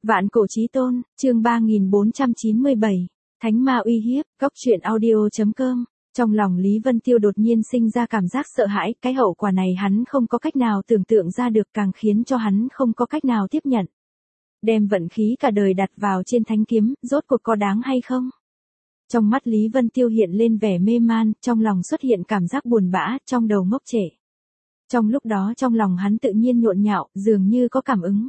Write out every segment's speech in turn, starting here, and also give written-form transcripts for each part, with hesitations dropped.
Vạn cổ chí tôn, chương 3497, Thánh ma uy hiếp, góc truyện audio.com. Trong lòng Lý Vân Tiêu đột nhiên sinh ra cảm giác sợ hãi, cái hậu quả này hắn không có cách nào tưởng tượng ra được, càng khiến cho hắn không có cách nào tiếp nhận. Đem vận khí cả đời đặt vào trên thanh kiếm, rốt cuộc có đáng hay không? Trong mắt Lý Vân Tiêu hiện lên vẻ mê man, trong lòng xuất hiện cảm giác buồn bã, trong đầu ngốc trệ. Trong lúc đó trong lòng hắn tự nhiên nhộn nhạo, dường như có cảm ứng.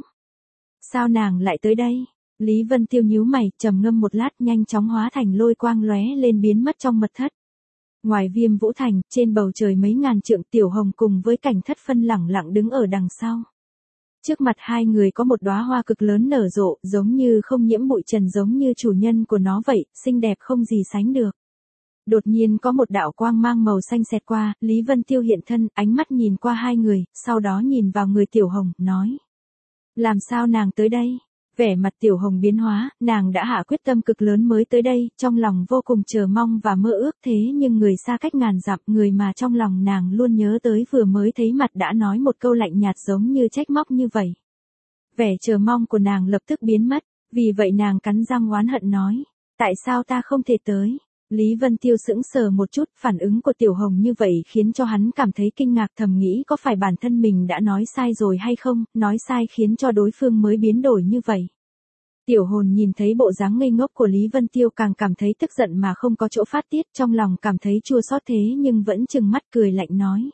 Sao nàng lại tới đây? Lý Vân Tiêu nhíu mày, trầm ngâm một lát, nhanh chóng hóa thành lôi quang lóe lên biến mất trong mật thất. Ngoài Viêm Vũ Thành, trên bầu trời mấy ngàn trượng, Tiểu Hồng cùng với Cảnh Thất Phân lẳng lặng đứng ở đằng sau. Trước mặt hai người có một đóa hoa cực lớn nở rộ, giống như không nhiễm bụi trần, giống như chủ nhân của nó vậy, xinh đẹp không gì sánh được. Đột nhiên có một đạo quang mang màu xanh xẹt qua, Lý Vân Tiêu hiện thân, ánh mắt nhìn qua hai người, sau đó nhìn vào người Tiểu Hồng, nói. Làm sao nàng tới đây? Vẻ mặt Tiểu Hồng biến hóa, nàng đã hạ quyết tâm cực lớn mới tới đây, trong lòng vô cùng chờ mong và mơ ước, thế nhưng người xa cách ngàn dặm, người mà trong lòng nàng luôn nhớ tới vừa mới thấy mặt đã nói một câu lạnh nhạt giống như trách móc như vậy. Vẻ chờ mong của nàng lập tức biến mất, vì vậy nàng cắn răng oán hận nói, tại sao ta không thể tới? Lý Vân Tiêu sững sờ một chút, phản ứng của Tiểu Hồng như vậy khiến cho hắn cảm thấy kinh ngạc, thầm nghĩ có phải bản thân mình đã nói sai rồi hay không, nói sai khiến cho đối phương mới biến đổi như vậy. Tiểu Hồn nhìn thấy bộ dáng ngây ngốc của Lý Vân Tiêu càng cảm thấy tức giận mà không có chỗ phát tiết, trong lòng cảm thấy chua xót thế nhưng vẫn trừng mắt cười lạnh nói.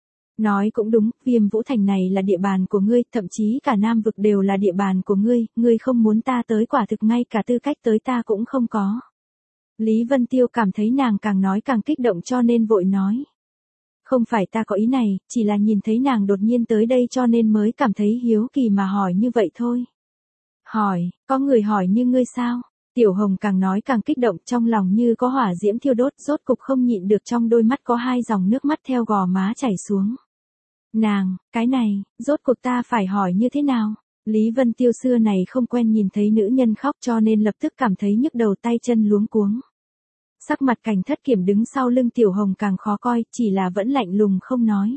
Nói cũng đúng, Viêm Vũ Thành này là địa bàn của ngươi, thậm chí cả Nam Vực đều là địa bàn của ngươi không muốn ta tới quả thực ngay cả tư cách tới ta cũng không có. Lý Vân Tiêu cảm thấy nàng càng nói càng kích động cho nên vội nói. Không phải ta có ý này, chỉ là nhìn thấy nàng đột nhiên tới đây cho nên mới cảm thấy hiếu kỳ mà hỏi như vậy thôi. Hỏi, có người hỏi như ngươi sao? Tiểu Hồng càng nói càng kích động, trong lòng như có hỏa diễm thiêu đốt, rốt cục không nhịn được, trong đôi mắt có hai dòng nước mắt theo gò má chảy xuống. Nàng, cái này, rốt cuộc ta phải hỏi như thế nào? Lý Vân Tiêu xưa này không quen nhìn thấy nữ nhân khóc cho nên lập tức cảm thấy nhức đầu, tay chân luống cuống. Sắc mặt Cảnh Thất Kiểm đứng sau lưng Tiểu Hồng càng khó coi, chỉ là vẫn lạnh lùng không nói.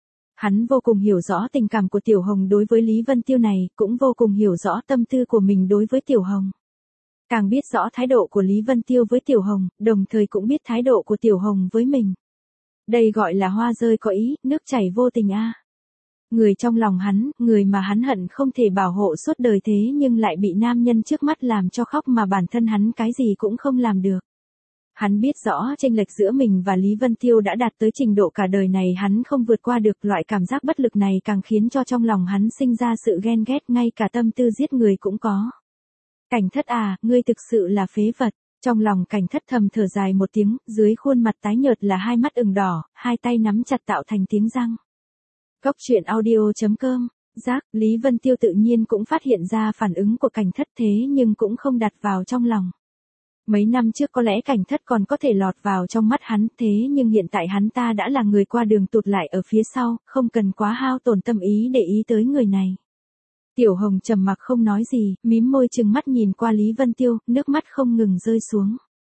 Hắn vô cùng hiểu rõ tình cảm của Tiểu Hồng đối với Lý Vân Tiêu này, cũng vô cùng hiểu rõ tâm tư của mình đối với Tiểu Hồng. Càng biết rõ thái độ của Lý Vân Tiêu với Tiểu Hồng, đồng thời cũng biết thái độ của Tiểu Hồng với mình. Đây gọi là hoa rơi có ý, nước chảy vô tình a. Người trong lòng hắn, người mà hắn hận không thể bảo hộ suốt đời thế nhưng lại bị nam nhân trước mắt làm cho khóc mà bản thân hắn cái gì cũng không làm được. Hắn biết rõ chênh lệch giữa mình và Lý Vân Tiêu đã đạt tới trình độ cả đời này hắn không vượt qua được, loại cảm giác bất lực này càng khiến cho trong lòng hắn sinh ra sự ghen ghét, ngay cả tâm tư giết người cũng có. Cảnh Thất à, ngươi thực sự là phế vật. Trong lòng Cảnh Thất thầm thở dài một tiếng, dưới khuôn mặt tái nhợt là hai mắt ửng đỏ, hai tay nắm chặt tạo thành tiếng răng. Góc truyện audio.com. Giác, Lý Vân Tiêu tự nhiên cũng phát hiện ra phản ứng của Cảnh Thất thế nhưng cũng không đặt vào trong lòng. Mấy năm trước có lẽ Cảnh Thất còn có thể lọt vào trong mắt hắn, thế nhưng hiện tại hắn ta đã là người qua đường tụt lại ở phía sau, không cần quá hao tổn tâm ý để ý tới người này. Tiểu Hồng trầm mặc không nói gì, mím môi trừng mắt nhìn qua Lý Vân Tiêu, nước mắt không ngừng rơi xuống.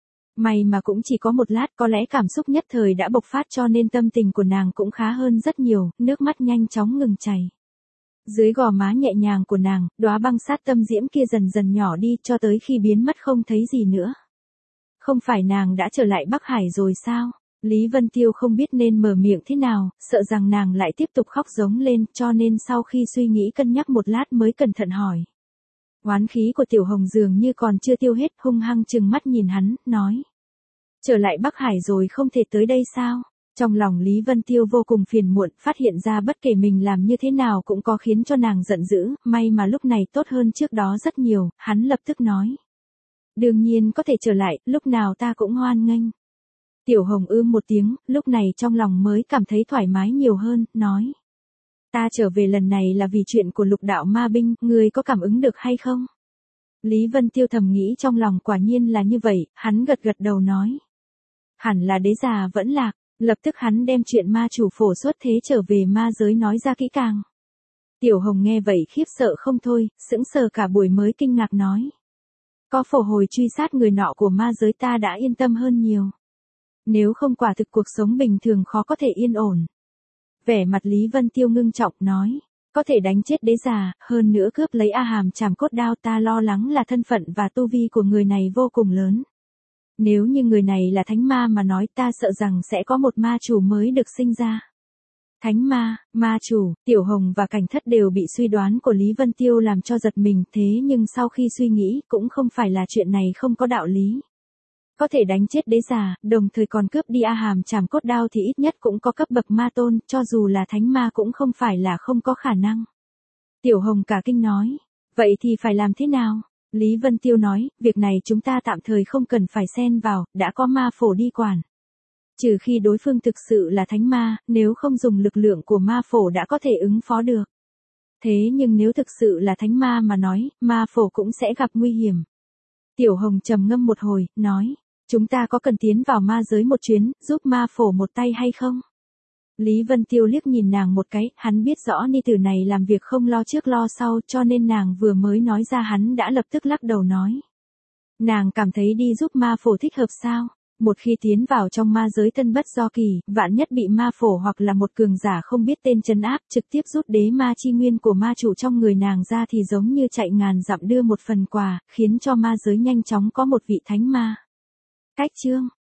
May mà cũng chỉ có một lát, có lẽ cảm xúc nhất thời đã bộc phát cho nên tâm tình của nàng cũng khá hơn rất nhiều, nước mắt nhanh chóng ngừng chảy. Dưới gò má nhẹ nhàng của nàng, đóa băng sát tâm diễm kia dần dần nhỏ đi cho tới khi biến mất không thấy gì nữa. Không phải nàng đã trở lại Bắc Hải rồi sao? Lý Vân Tiêu không biết nên mở miệng thế nào, sợ rằng nàng lại tiếp tục khóc giống lên cho nên sau khi suy nghĩ cân nhắc một lát mới cẩn thận hỏi. Oán khí của Tiểu Hồng dường như còn chưa tiêu hết, hung hăng trừng mắt nhìn hắn, nói. Trở lại Bắc Hải rồi không thể tới đây sao? Trong lòng Lý Vân Tiêu vô cùng phiền muộn, phát hiện ra bất kể mình làm như thế nào cũng có khiến cho nàng giận dữ, may mà lúc này tốt hơn trước đó rất nhiều, hắn lập tức nói. Đương nhiên có thể trở lại, lúc nào ta cũng hoan nghênh. Tiểu Hồng một tiếng, lúc này trong lòng mới cảm thấy thoải mái nhiều hơn, nói. Ta trở về lần này là vì chuyện của Lục đạo ma binh, ngươi có cảm ứng được hay không? Lý Vân Tiêu thầm nghĩ trong lòng quả nhiên là như vậy, hắn gật gật đầu nói. Hẳn là đế già vẫn lạc, lập tức hắn đem chuyện ma chủ phổ xuất thế trở về ma giới nói ra kỹ càng. Tiểu Hồng nghe vậy khiếp sợ không thôi, sững sờ cả buổi mới kinh ngạc nói. Có phổ hồi truy sát người nọ của ma giới ta đã yên tâm hơn nhiều. Nếu không quả thực cuộc sống bình thường khó có thể yên ổn. Vẻ mặt Lý Vân Tiêu ngưng trọng nói. Có thể đánh chết đế già, hơn nữa cướp lấy A Hàm Trảm Cốt Đao, ta lo lắng là thân phận và tu vi của người này vô cùng lớn. Nếu như người này là thánh ma mà nói, ta sợ rằng sẽ có một ma chủ mới được sinh ra. Thánh ma, ma chủ, Tiểu Hồng và Cảnh Thất đều bị suy đoán của Lý Vân Tiêu làm cho giật mình, thế nhưng sau khi suy nghĩ cũng không phải là chuyện này không có đạo lý. Có thể đánh chết đế già, đồng thời còn cướp đi A Hàm Trảm Cốt Đao thì ít nhất cũng có cấp bậc ma tôn, cho dù là thánh ma cũng không phải là không có khả năng. Tiểu Hồng cả kinh nói, vậy thì phải làm thế nào? Lý Vân Tiêu nói, việc này chúng ta tạm thời không cần phải xen vào, đã có ma phổ đi quản. Trừ khi đối phương thực sự là thánh ma, nếu không dùng lực lượng của ma phổ đã có thể ứng phó được. Thế nhưng nếu thực sự là thánh ma mà nói, ma phổ cũng sẽ gặp nguy hiểm. Tiểu Hồng trầm ngâm một hồi, nói, chúng ta có cần tiến vào ma giới một chuyến, giúp ma phổ một tay hay không? Lý Vân Tiêu liếc nhìn nàng một cái, hắn biết rõ ni tử này làm việc không lo trước lo sau, cho nên nàng vừa mới nói ra hắn đã lập tức lắc đầu nói. Nàng cảm thấy đi giúp ma phổ thích hợp sao? Một khi tiến vào trong ma giới Tân Bất Do Kỳ, vạn nhất bị ma phổ hoặc là một cường giả không biết tên trấn áp, trực tiếp rút đế ma chi nguyên của ma chủ trong người nàng ra thì giống như chạy ngàn dặm đưa một phần quà, khiến cho ma giới nhanh chóng có một vị thánh ma. Cách chương